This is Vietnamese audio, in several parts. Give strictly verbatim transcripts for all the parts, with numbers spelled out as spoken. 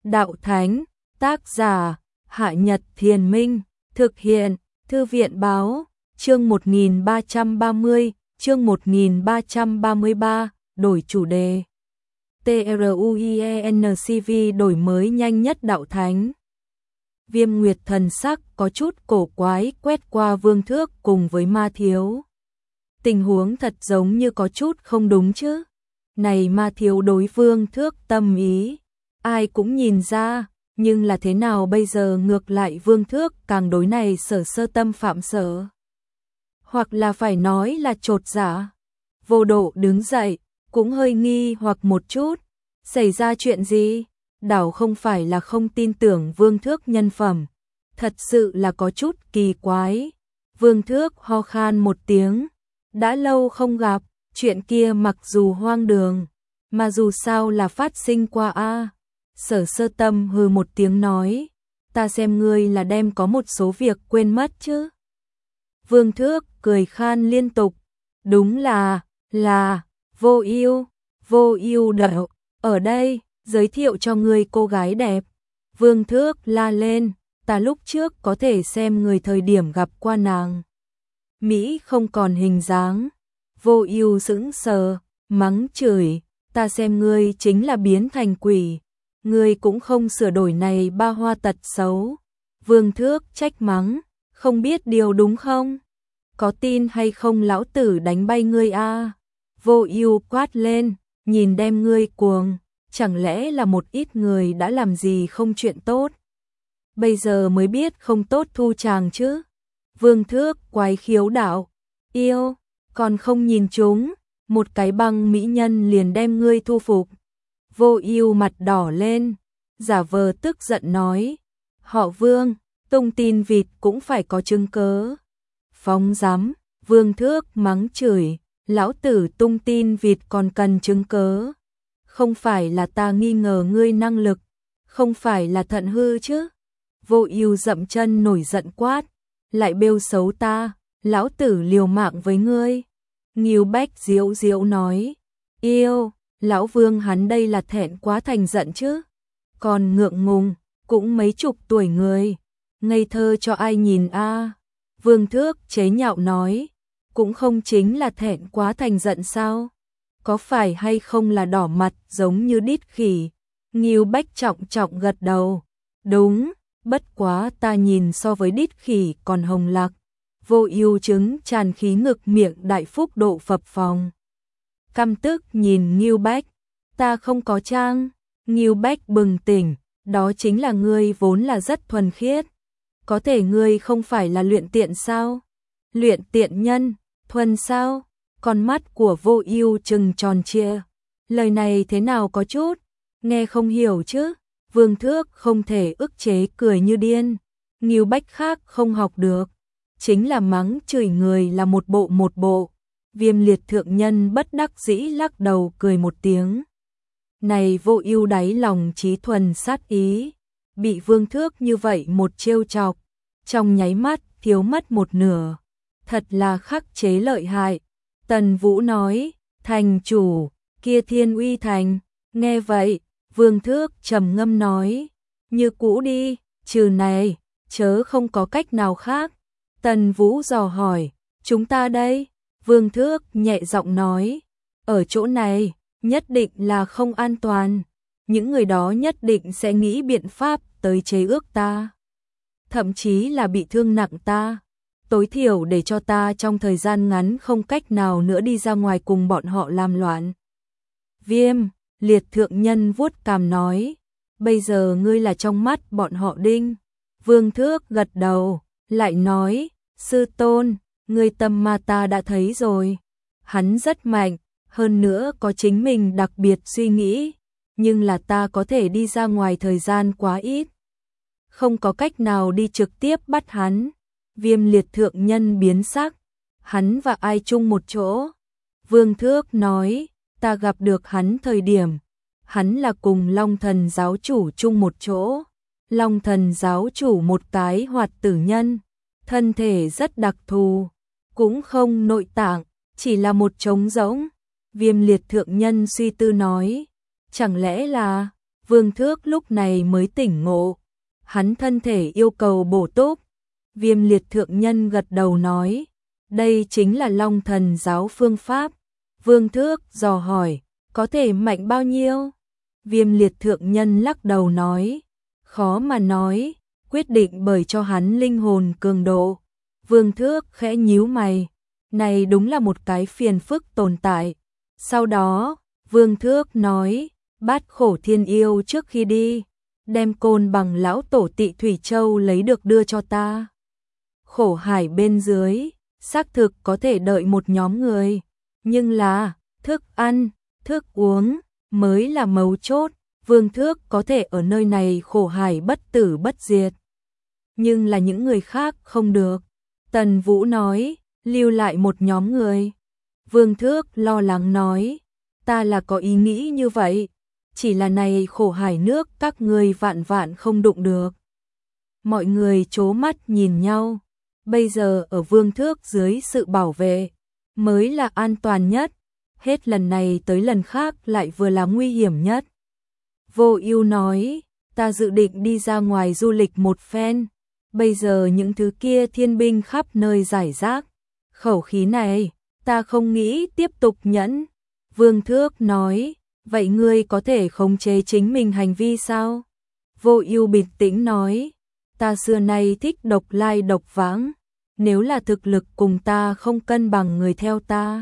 Đạo Thánh, tác giả, Hạ Nhật Thiền Minh, thực hiện, Thư viện Báo, chương một nghìn ba trăm ba mươi, chương một nghìn ba trăm ba mươi ba, đổi chủ đề. TRUIENCV đổi mới nhanh nhất Đạo Thánh. Viêm Nguyệt thần sắc có chút cổ quái quét qua Vương Thước cùng với Ma Thiếu. Tình huống thật giống như có chút không đúng chứ. Này Ma Thiếu đối Vương Thước tâm ý, ai cũng nhìn ra, nhưng là thế nào bây giờ ngược lại Vương Thước càng đối này Sở Sơ tâm phạm sở. Hoặc là phải nói là chột dạ. Vô Độ đứng dậy, cũng hơi nghi hoặc một chút. Xảy ra chuyện gì? Đảo không phải là không tin tưởng Vương Thước nhân phẩm, thật sự là có chút kỳ quái. Vương Thước ho khan một tiếng, đã lâu không gặp, chuyện kia mặc dù hoang đường, mà dù sao là phát sinh qua a. Sở Sơ tâm hừ một tiếng nói, ta xem ngươi là đem có một số việc quên mất chứ. Vương Thước cười khan liên tục, đúng là, là, Vô Ưu, Vô Ưu đậu, ở đây, giới thiệu cho ngươi cô gái đẹp. Vương Thước la lên, ta lúc trước có thể xem người thời điểm gặp qua nàng. Mỹ không còn hình dáng. Vô Ưu sững sờ, mắng chửi, ta xem ngươi chính là biến thành quỷ. Ngươi cũng không sửa đổi này ba hoa tật xấu. Vương Thước trách mắng, không biết điều đúng không? Có tin hay không lão tử đánh bay ngươi a? Vô Ưu quát lên, nhìn đem ngươi cuồng, chẳng lẽ là một ít người đã làm gì không chuyện tốt? Bây giờ mới biết không tốt thu chàng chứ? Vương Thước quái khiếu đạo, yêu, còn không nhìn chúng, một cái băng mỹ nhân liền đem ngươi thu phục. Vô Ưu mặt đỏ lên, giả vờ tức giận nói, họ Vương, tung tin vịt cũng phải có chứng cớ. Phóng dám, Vương Thước mắng chửi, lão tử tung tin vịt còn cần chứng cớ. Không phải là ta nghi ngờ ngươi năng lực, không phải là thận hư chứ. Vô Ưu dậm chân nổi giận quát, lại bêu xấu ta, lão tử liều mạng với ngươi. Ngưu Bách diễu diễu nói, yêu, lão Vương hắn đây là thẹn quá thành giận chứ. Còn ngượng ngùng, cũng mấy chục tuổi người, ngây thơ cho ai nhìn a. Vương Thước chế nhạo nói, cũng không chính là thẹn quá thành giận sao? Có phải hay không là đỏ mặt giống như đít khỉ? Ngưu Bách trọng trọng gật đầu, đúng, bất quá ta nhìn so với đít khỉ còn hồng lạc. Vô Ưu chứng tràn khí ngực miệng đại phúc độ phập phồng. Căm tức nhìn Ngưu Bách, ta không có trang. Ngưu Bách bừng tỉnh, đó chính là ngươi vốn là rất thuần khiết. Có thể ngươi không phải là luyện tiện sao? Luyện tiện nhân, thuần sao? Con mắt của Vô Ưu trừng tròn trịa. Lời này thế nào có chút nghe không hiểu chứ? Vương Thước không thể ức chế cười như điên. Ngưu Bách khác không học được, chính là mắng chửi người là một bộ một bộ. Viêm Liệt thượng nhân bất đắc dĩ lắc đầu cười một tiếng. Này Vô Ưu đáy lòng chí thuần sát ý, bị Vương Thước như vậy một trêu chọc, trong nháy mắt thiếu mất một nửa, thật là khắc chế lợi hại. Tần Vũ nói, thành chủ, kia Thiên Uy Thành, nghe vậy, Vương Thước trầm ngâm nói, như cũ đi, trừ này, chớ không có cách nào khác. Tần Vũ dò hỏi, chúng ta đây? Vương Thước nhẹ giọng nói, ở chỗ này, nhất định là không an toàn. Những người đó nhất định sẽ nghĩ biện pháp tới chế ước ta. Thậm chí là bị thương nặng ta. Tối thiểu để cho ta trong thời gian ngắn không cách nào nữa đi ra ngoài cùng bọn họ làm loạn. Viêm, Liệt thượng nhân vuốt cằm nói, bây giờ ngươi là trong mắt bọn họ đinh. Vương Thước gật đầu, lại nói, sư tôn, ngươi tâm ma ta đã thấy rồi. Hắn rất mạnh, hơn nữa có chính mình đặc biệt suy nghĩ, nhưng là ta có thể đi ra ngoài thời gian quá ít, không có cách nào đi trực tiếp bắt hắn. Viêm Liệt thượng nhân biến sắc, hắn và ai chung một chỗ? Vương Thước nói, ta gặp được hắn thời điểm, hắn là cùng Long Thần giáo chủ chung một chỗ. Long Thần giáo chủ một cái hoạt tử nhân, thân thể rất đặc thù, cũng không nội tạng, chỉ là một trống rỗng. Viêm Liệt thượng nhân suy tư nói, chẳng lẽ là Vương Thước lúc này mới tỉnh ngộ, hắn thân thể yêu cầu bổ túc. Viêm liệt thượng nhân gật đầu nói, đây chính là Long Thần giáo phương pháp. Vương Thước dò hỏi, có thể mạnh bao nhiêu? Viêm liệt thượng nhân lắc đầu nói, khó mà nói, quyết định bởi cho hắn linh hồn cường độ. Vương Thước khẽ nhíu mày, này đúng là một cái phiền phức tồn tại. Sau đó, Vương Thước nói, Bát Khổ Thiên Yêu trước khi đi, đem Côn Bằng lão tổ Tị Thủy Châu lấy được đưa cho ta. Khổ hải bên dưới, xác thực có thể đợi một nhóm người, nhưng là thức ăn, thức uống mới là mấu chốt. Vương Thước có thể ở nơi này khổ hải bất tử bất diệt, nhưng là những người khác không được. Tần Vũ nói, lưu lại một nhóm người. Vương Thước lo lắng nói, ta là có ý nghĩ như vậy, chỉ là này khổ hải nước các ngươi vạn vạn không đụng được. Mọi người trố mắt nhìn nhau, bây giờ ở Vương Thước dưới sự bảo vệ mới là an toàn nhất, hết lần này tới lần khác lại vừa là nguy hiểm nhất. Vô Ưu nói, ta dự định đi ra ngoài du lịch một phen, bây giờ những thứ kia thiên binh khắp nơi rải rác, khẩu khí này, ta không nghĩ tiếp tục nhẫn. Vương Thước nói, vậy ngươi có thể khống chế chính mình hành vi sao? Vô Ưu bình tĩnh nói, ta xưa nay thích độc lai độc vãng, nếu là thực lực cùng ta không cân bằng người theo ta,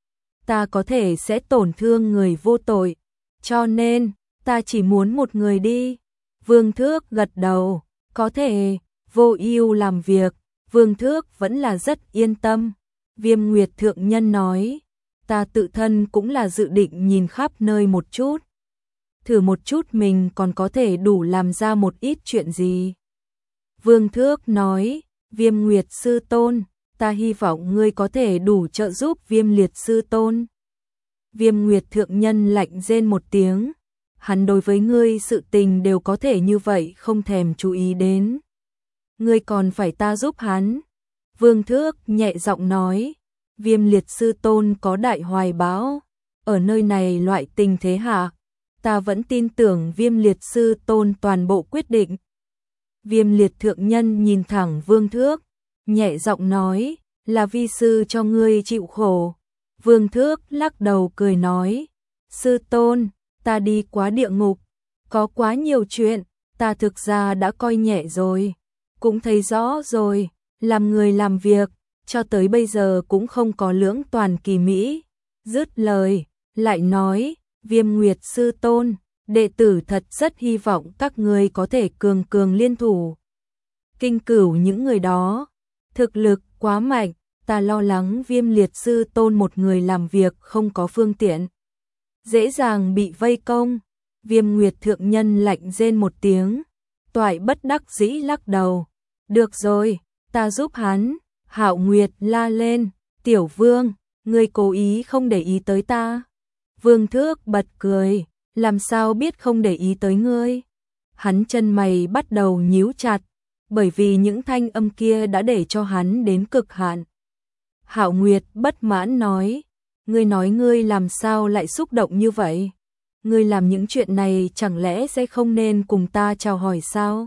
ta có thể sẽ tổn thương người vô tội, cho nên, ta chỉ muốn một người đi. Vương Thước gật đầu, có thể. Vô Ưu làm việc, Vương Thước vẫn là rất yên tâm. Viêm Nguyệt thượng nhân nói, ta tự thân cũng là dự định nhìn khắp nơi một chút, thử một chút mình còn có thể đủ làm ra một ít chuyện gì. Vương Thước nói, Viêm Nguyệt sư tôn, ta hy vọng ngươi có thể đủ trợ giúp Viêm Liệt sư tôn. Viêm Nguyệt thượng nhân lạnh rên một tiếng, hắn đối với ngươi sự tình đều có thể như vậy không thèm chú ý đến, ngươi còn phải ta giúp hắn. Vương Thước nhẹ giọng nói, Viêm Liệt sư tôn có đại hoài bão, ở nơi này loại tình thế hạ, ta vẫn tin tưởng Viêm Liệt sư tôn toàn bộ quyết định. Viêm Liệt thượng nhân nhìn thẳng Vương Thước, nhẹ giọng nói, là vi sư cho ngươi chịu khổ. Vương Thước lắc đầu cười nói, sư tôn, ta đi quá địa ngục, có quá nhiều chuyện, ta thực ra đã coi nhẹ rồi, cũng thấy rõ rồi, làm người làm việc, cho tới bây giờ cũng không có lưỡng toàn kỳ mỹ. Dứt lời, lại nói, Viêm Nguyệt sư tôn, đệ tử thật rất hy vọng các ngươi có thể cường cường liên thủ. Kinh cửu những người đó, thực lực quá mạnh, ta lo lắng Viêm Liệt sư tôn một người làm việc không có phương tiện, dễ dàng bị vây công. Viêm Nguyệt thượng nhân lạnh rên một tiếng, toại bất đắc dĩ lắc đầu, được rồi, ta giúp hắn. Hạo Nguyệt la lên, tiểu vương, ngươi cố ý không để ý tới ta. Vương Thước bật cười, làm sao biết không để ý tới ngươi. Hắn chân mày bắt đầu nhíu chặt, bởi vì những thanh âm kia đã để cho hắn đến cực hạn. Hạo Nguyệt bất mãn nói, ngươi nói ngươi làm sao lại xúc động như vậy? Ngươi làm những chuyện này chẳng lẽ sẽ không nên cùng ta chào hỏi sao?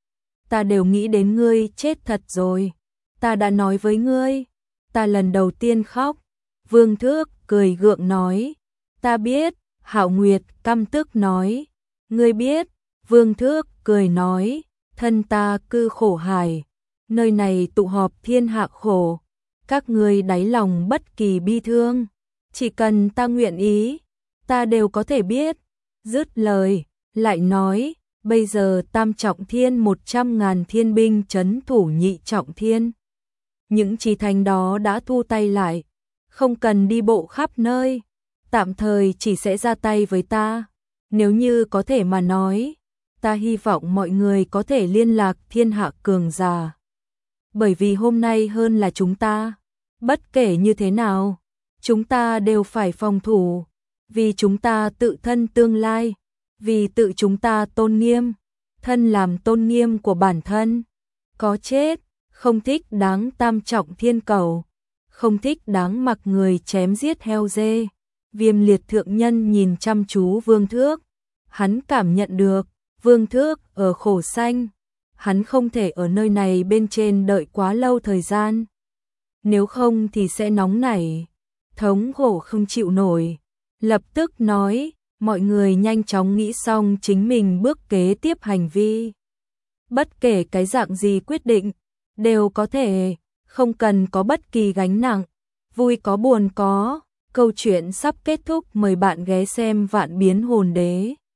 Ta đều nghĩ đến ngươi chết thật rồi. Ta đã nói với ngươi, ta lần đầu tiên khóc. Vương Thước cười gượng nói, ta biết. Hạo Nguyệt căm tức nói, ngươi biết. Vương Thước cười nói, thân ta cư khổ hải, nơi này tụ họp thiên hạ khổ, các ngươi đáy lòng bất kỳ bi thương, chỉ cần ta nguyện ý, ta đều có thể biết. Dứt lời, lại nói, bây giờ tam trọng thiên một trăm ngàn thiên binh trấn thủ nhị trọng thiên. Những chi thành đó đã thu tay lại, không cần đi bộ khắp nơi, tạm thời chỉ sẽ ra tay với ta. Nếu như có thể mà nói, ta hy vọng mọi người có thể liên lạc thiên hạ cường giả. Bởi vì hôm nay hơn là chúng ta, bất kể như thế nào, chúng ta đều phải phòng thủ, vì chúng ta tự thân tương lai, vì tự chúng ta tôn nghiêm, thân làm tôn nghiêm của bản thân. Có chết, không thích đáng tam trọng thiên cầu, không thích đáng mặc người chém giết heo dê. Viêm Liệt thượng nhân nhìn chăm chú Vương Thước, Hắn cảm nhận được, Vương Thước ở khổ sanh, hắn không thể ở nơi này bên trên đợi quá lâu thời gian. Nếu không thì sẽ nóng nảy, thống khổ không chịu nổi. Lập tức nói, mọi người nhanh chóng nghĩ xong chính mình bước kế tiếp hành vi. Bất kể cái dạng gì quyết định, đều có thể, không cần có bất kỳ gánh nặng, vui có buồn có. Câu chuyện sắp kết thúc, mời bạn ghé xem Vạn Biến Hồn Đế.